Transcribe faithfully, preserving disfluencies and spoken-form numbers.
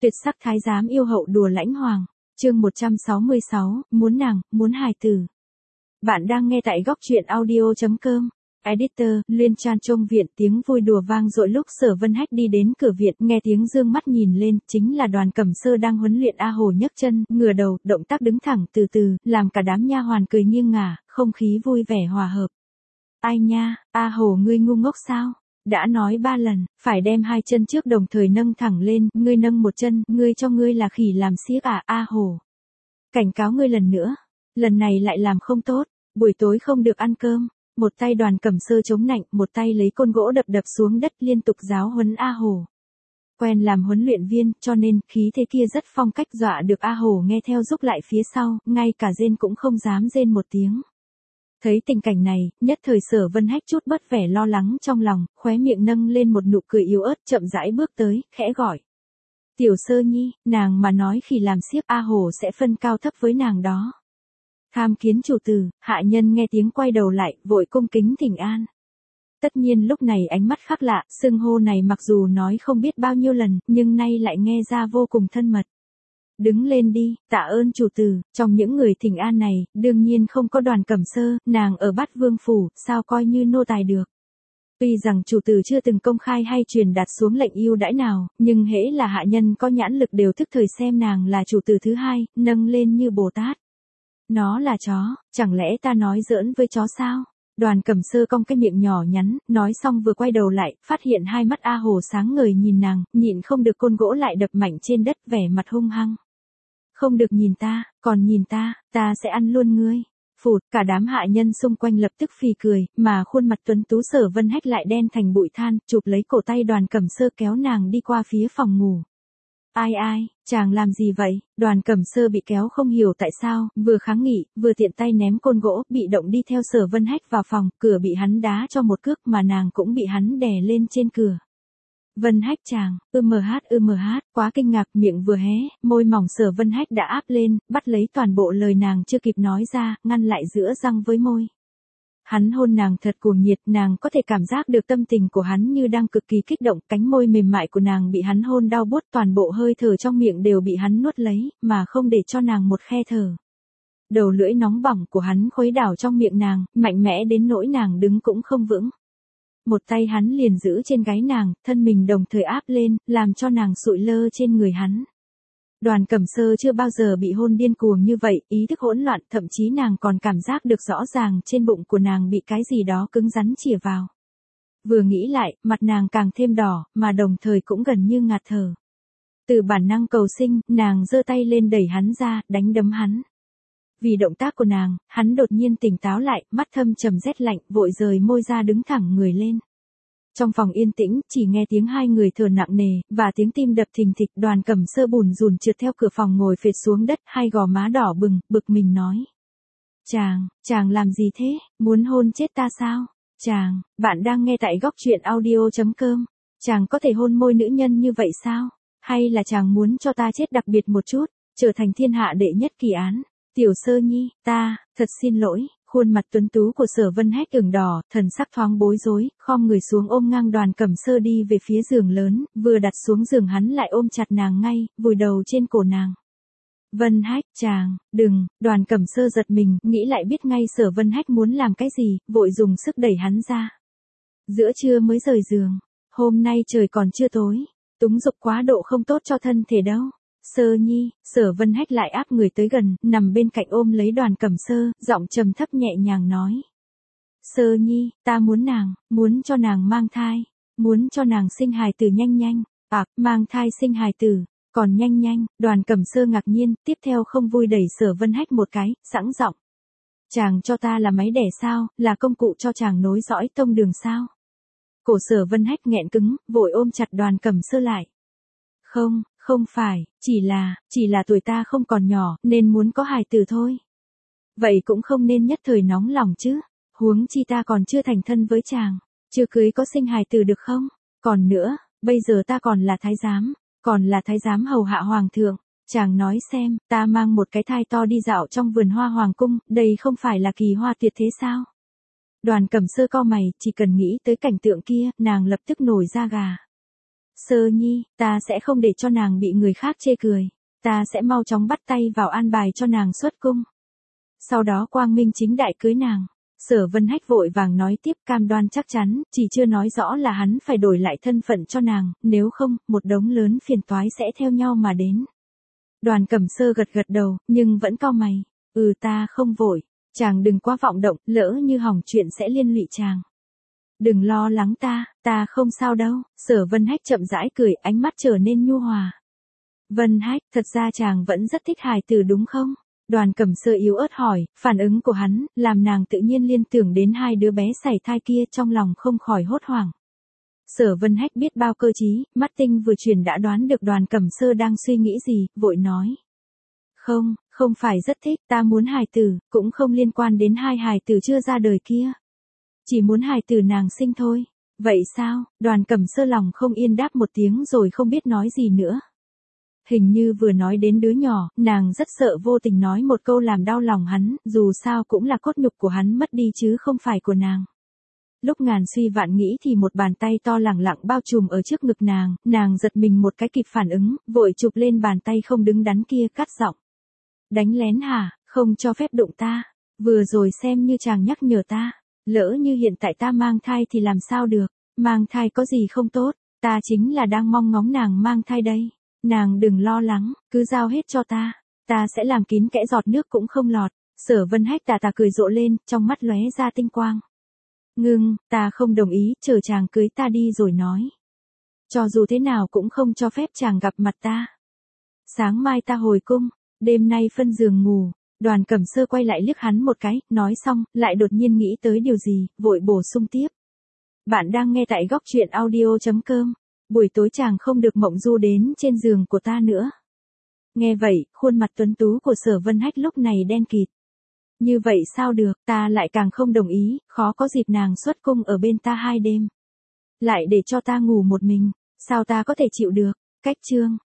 Tuyệt sắc thái giám yêu hậu đùa lãnh hoàng. Chương một trăm sáu mươi sáu, muốn nàng, muốn hài tử. Bạn đang nghe tại góc truyện audio chấm com. Editor, Liên Tran trong viện, tiếng vui đùa vang dội lúc Sở Vân Hách đi đến cửa viện, nghe tiếng dương mắt nhìn lên, chính là Đoàn Cẩm Sơ đang huấn luyện A Hồ nhấc chân, ngửa đầu, động tác đứng thẳng từ từ, làm cả đám nha hoàn cười nghiêng ngả, không khí vui vẻ hòa hợp. Ai nha, A Hồ ngươi ngu ngốc sao? Đã nói ba lần, phải đem hai chân trước đồng thời nâng thẳng lên, ngươi nâng một chân, ngươi cho ngươi là khỉ làm xiếc à, A Hồ. Cảnh cáo ngươi lần nữa, lần này lại làm không tốt, buổi tối không được ăn cơm. Một tay Đoàn Cẩm Sơ chống nạnh, một tay lấy côn gỗ đập đập xuống đất liên tục giáo huấn A Hồ. Quen làm huấn luyện viên, cho nên, khí thế kia rất phong cách dọa được A Hồ nghe theo rúc lại phía sau, ngay cả rên cũng không dám rên một tiếng. Thấy tình cảnh này, nhất thời Sở Vân Hách chút bớt vẻ lo lắng trong lòng, khóe miệng nâng lên một nụ cười yếu ớt, chậm rãi bước tới, khẽ gọi. Tiểu Sơ Nhi, nàng mà nói khi làm xiếc A Hồ sẽ phân cao thấp với nàng đó. Tham kiến chủ tử, hạ nhân nghe tiếng quay đầu lại, vội cung kính thỉnh an. Tất nhiên lúc này ánh mắt khác lạ, xưng hô này mặc dù nói không biết bao nhiêu lần, nhưng nay lại nghe ra vô cùng thân mật. Đứng lên đi, tạ ơn chủ tử, trong những người thỉnh an này, đương nhiên không có Đoàn Cẩm Sơ, nàng ở Bát Vương Phủ, sao coi như nô tài được. Tuy rằng chủ tử chưa từng công khai hay truyền đạt xuống lệnh yêu đãi nào, nhưng hễ là hạ nhân có nhãn lực đều thức thời xem nàng là chủ tử thứ hai, nâng lên như Bồ Tát. Nó là chó, chẳng lẽ ta nói giỡn với chó sao? Đoàn Cẩm Sơ cong cái miệng nhỏ nhắn, nói xong vừa quay đầu lại, phát hiện hai mắt A Hồ sáng ngời nhìn nàng, nhịn không được côn gỗ lại đập mạnh trên đất, vẻ mặt hung hăng. Không được nhìn ta, còn nhìn ta, ta sẽ ăn luôn ngươi. Phụt, cả đám hạ nhân xung quanh lập tức phì cười, mà khuôn mặt tuấn tú Sở Vân Hách lại đen thành bụi than, chụp lấy cổ tay Đoàn Cẩm Sơ kéo nàng đi qua phía phòng ngủ. Ai ai, chàng làm gì vậy? Đoàn Cẩm Sơ bị kéo không hiểu tại sao, vừa kháng nghị, vừa tiện tay ném côn gỗ, bị động đi theo Sở Vân Hách vào phòng, cửa bị hắn đá cho một cước mà nàng cũng bị hắn đè lên trên cửa. Vân Hách chàng, ưm hát ưm hát, quá kinh ngạc, miệng vừa hé, môi mỏng Sở Vân Hách đã áp lên, bắt lấy toàn bộ lời nàng chưa kịp nói ra, ngăn lại giữa răng với môi. Hắn hôn nàng thật cuồng nhiệt, nàng có thể cảm giác được tâm tình của hắn như đang cực kỳ kích động, cánh môi mềm mại của nàng bị hắn hôn đau buốt, toàn bộ hơi thở trong miệng đều bị hắn nuốt lấy, mà không để cho nàng một khe thở. Đầu lưỡi nóng bỏng của hắn khuấy đảo trong miệng nàng, mạnh mẽ đến nỗi nàng đứng cũng không vững. Một tay hắn liền giữ trên gáy nàng, thân mình đồng thời áp lên, làm cho nàng sụi lơ trên người hắn. Đoàn Cẩm Sơ chưa bao giờ bị hôn điên cuồng như vậy, ý thức hỗn loạn, thậm chí nàng còn cảm giác được rõ ràng trên bụng của nàng bị cái gì đó cứng rắn chìa vào. Vừa nghĩ lại, mặt nàng càng thêm đỏ, mà đồng thời cũng gần như ngạt thở. Từ bản năng cầu sinh, nàng giơ tay lên đẩy hắn ra, đánh đấm hắn. Vì động tác của nàng, hắn đột nhiên tỉnh táo lại, mắt thâm trầm rét lạnh, vội rời môi ra đứng thẳng người lên. Trong phòng yên tĩnh, chỉ nghe tiếng hai người thở nặng nề, và tiếng tim đập thình thịch. Đoàn Cẩm Sơ bùn rùn trượt theo cửa phòng ngồi phệt xuống đất, hai gò má đỏ bừng, bực mình nói. Chàng, chàng làm gì thế, muốn hôn chết ta sao? Chàng, bạn đang nghe tại góc truyện audio chấm com. Chàng có thể hôn môi nữ nhân như vậy sao? Hay là chàng muốn cho ta chết đặc biệt một chút, trở thành thiên hạ đệ nhất kỳ án? Tiểu Sơ Nhi, ta, thật xin lỗi. Khuôn mặt tuấn tú của Sở Vân Hách ửng đỏ, thần sắc thoáng bối rối, khom người xuống ôm ngang Đoàn Cẩm Sơ đi về phía giường lớn, vừa đặt xuống giường hắn lại ôm chặt nàng ngay, vùi đầu trên cổ nàng. Vân Hách, chàng, đừng, Đoàn Cẩm Sơ giật mình, nghĩ lại biết ngay Sở Vân Hách muốn làm cái gì, vội dùng sức đẩy hắn ra. Giữa trưa mới rời giường, hôm nay trời còn chưa tối, túng dục quá độ không tốt cho thân thể đâu. Sơ Nhi, Sở Vân Hách lại áp người tới gần, nằm bên cạnh ôm lấy Đoàn Cẩm Sơ, giọng trầm thấp nhẹ nhàng nói. Sơ Nhi, ta muốn nàng, muốn cho nàng mang thai, muốn cho nàng sinh hài tử nhanh nhanh, à, mang thai sinh hài tử, còn nhanh nhanh. Đoàn Cẩm Sơ ngạc nhiên, tiếp theo không vui đẩy Sở Vân Hách một cái, sẵn giọng. Chàng cho ta là máy đẻ sao, là công cụ cho chàng nối dõi tông đường sao? Cổ Sở Vân Hách nghẹn cứng, vội ôm chặt Đoàn Cẩm Sơ lại. Không, không phải, chỉ là, chỉ là tuổi ta không còn nhỏ, nên muốn có hài tử thôi. Vậy cũng không nên nhất thời nóng lòng chứ, huống chi ta còn chưa thành thân với chàng, chưa cưới có sinh hài tử được không? Còn nữa, bây giờ ta còn là thái giám, còn là thái giám hầu hạ hoàng thượng, chàng nói xem, ta mang một cái thai to đi dạo trong vườn hoa hoàng cung, đây không phải là kỳ hoa tuyệt thế sao? Đoàn Cẩm Sơ cau mày, chỉ cần nghĩ tới cảnh tượng kia, nàng lập tức nổi da gà. Sơ nhi, ta sẽ không để cho nàng bị người khác chê cười. Ta sẽ mau chóng bắt tay vào an bài cho nàng xuất cung. Sau đó quang minh chính đại cưới nàng. Sở Vân Hách vội vàng nói tiếp, cam đoan chắc chắn, chỉ chưa nói rõ là hắn phải đổi lại thân phận cho nàng, nếu không, một đống lớn phiền toái sẽ theo nhau mà đến. Đoàn Cẩm Sơ gật gật đầu, nhưng vẫn cau mày. Ừ, ta không vội. Chàng đừng quá vọng động, lỡ như hỏng chuyện sẽ liên lụy chàng. Đừng lo lắng ta, ta không sao đâu. Sở Vân Hách chậm rãi cười, ánh mắt trở nên nhu hòa. Vân Hách, thật ra chàng vẫn rất thích hài tử đúng không? Đoàn Cẩm Sơ yếu ớt hỏi, phản ứng của hắn, làm nàng tự nhiên liên tưởng đến hai đứa bé sảy thai kia, trong lòng không khỏi hốt hoảng. Sở Vân Hách biết bao cơ trí, mắt tinh vừa chuyển đã đoán được Đoàn Cẩm Sơ đang suy nghĩ gì, vội nói. Không, không phải rất thích, ta muốn hài tử, cũng không liên quan đến hai hài tử chưa ra đời kia. Chỉ muốn hài tử nàng sinh thôi. Vậy sao? Đoàn Cẩm Sơ lòng không yên đáp một tiếng rồi không biết nói gì nữa. Hình như vừa nói đến đứa nhỏ, nàng rất sợ vô tình nói một câu làm đau lòng hắn, dù sao cũng là cốt nhục của hắn mất đi chứ không phải của nàng. Lúc ngàn suy vạn nghĩ thì một bàn tay to lẳng lặng bao trùm ở trước ngực nàng, nàng giật mình một cái kịp phản ứng, vội chụp lên bàn tay không đứng đắn kia cắt giọng. Đánh lén hả, không cho phép đụng ta, vừa rồi xem như chàng nhắc nhở ta, lỡ như hiện tại ta mang thai thì làm sao được, mang thai có gì không tốt, ta chính là đang mong ngóng nàng mang thai đây. Nàng đừng lo lắng, cứ giao hết cho ta, ta sẽ làm kín kẽ giọt nước cũng không lọt. Sở Vân Hách tà tà cười rộ lên, trong mắt lóe ra tinh quang. Ngưng, ta không đồng ý, chờ chàng cưới ta đi rồi nói. Cho dù thế nào cũng không cho phép chàng gặp mặt ta. Sáng mai ta hồi cung, đêm nay phân giường ngủ. Đoàn Cẩm Sơ quay lại liếc hắn một cái, nói xong, lại đột nhiên nghĩ tới điều gì, vội bổ sung tiếp. Bạn đang nghe tại góc truyện audio chấm com. Buổi tối chàng không được mộng du đến trên giường của ta nữa. Nghe vậy, khuôn mặt tuấn tú của Sở Vân Hách lúc này đen kịt. Như vậy sao được, ta lại càng không đồng ý, khó có dịp nàng xuất cung ở bên ta hai đêm. Lại để cho ta ngủ một mình, sao ta có thể chịu được, cách chương.